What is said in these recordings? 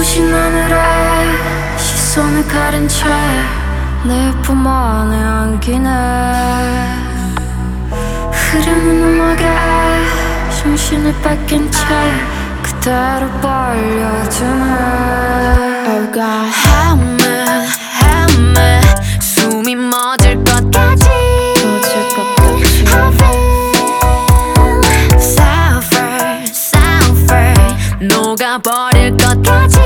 눈부신 하늘에 시선을 가린 채 내 품 안에 안기네. 흐르는 음악에 정신을 뺏긴 채 그대로 빨려드네. Oh God, help me 숨이 멎을 것 같지. Suffer 녹아버릴 것 같지.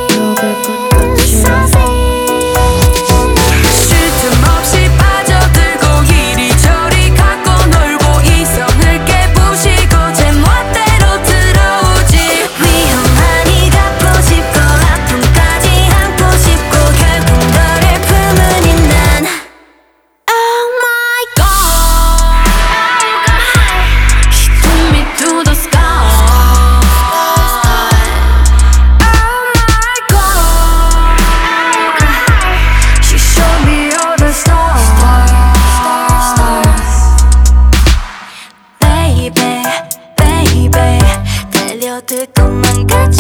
달려들 것만 같이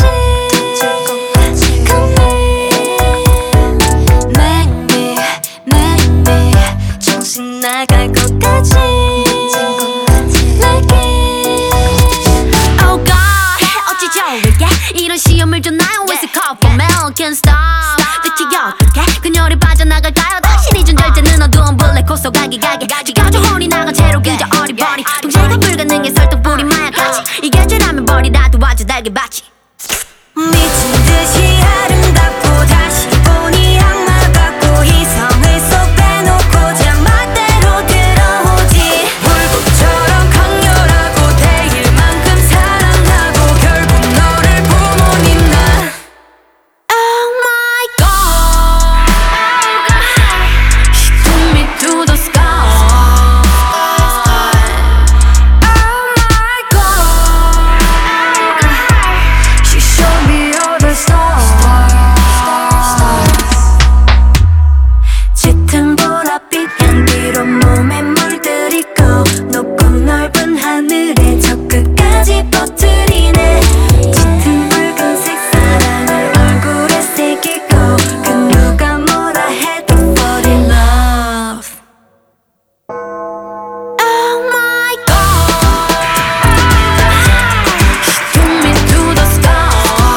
maybe 정신 나갈 것 같지. Oh God, 어찌 좋을게 이런 시험을 줬나요? It's a call for mail, can't stop. 대체 어떻게 그녀를 빠져나갈까요? 당신이 준 절제는 어두운 블랙홀 속 가게 지겨져 혼이 나간 채로 그저 어리버리 통제가 불가능해 설득뿐이 마약같이 이게 죄라면 버리라 도와줘 달게 받지. 미친 듯이 아름답고 다시 보니 악마 같고 이성을 쏙 빼놓고 장맛대로 들어오지. 불꽃처럼 강렬하고 대일 만큼 사랑하고 결국 너를 부모님 난 Oh my God, She took me to the sky. 짙은 보랏빛 향기로 몸에 물들이고 높고 넓은 하늘에 저 끝까지 퍼뜨리네. 짙은 붉은색 사랑을 얼굴에 새기고 그 누가 뭐라 해도 fall in love. Oh my God, She took me to the sky.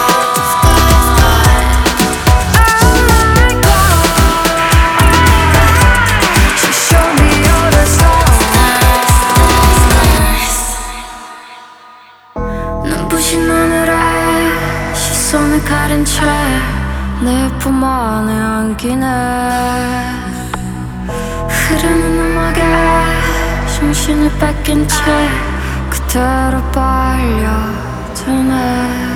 눈부신 하늘에 시선을 가린 채 내 품 안에 안기네. 흐르는 음악에 정신을 뺏긴 채 그대로 빨려드네.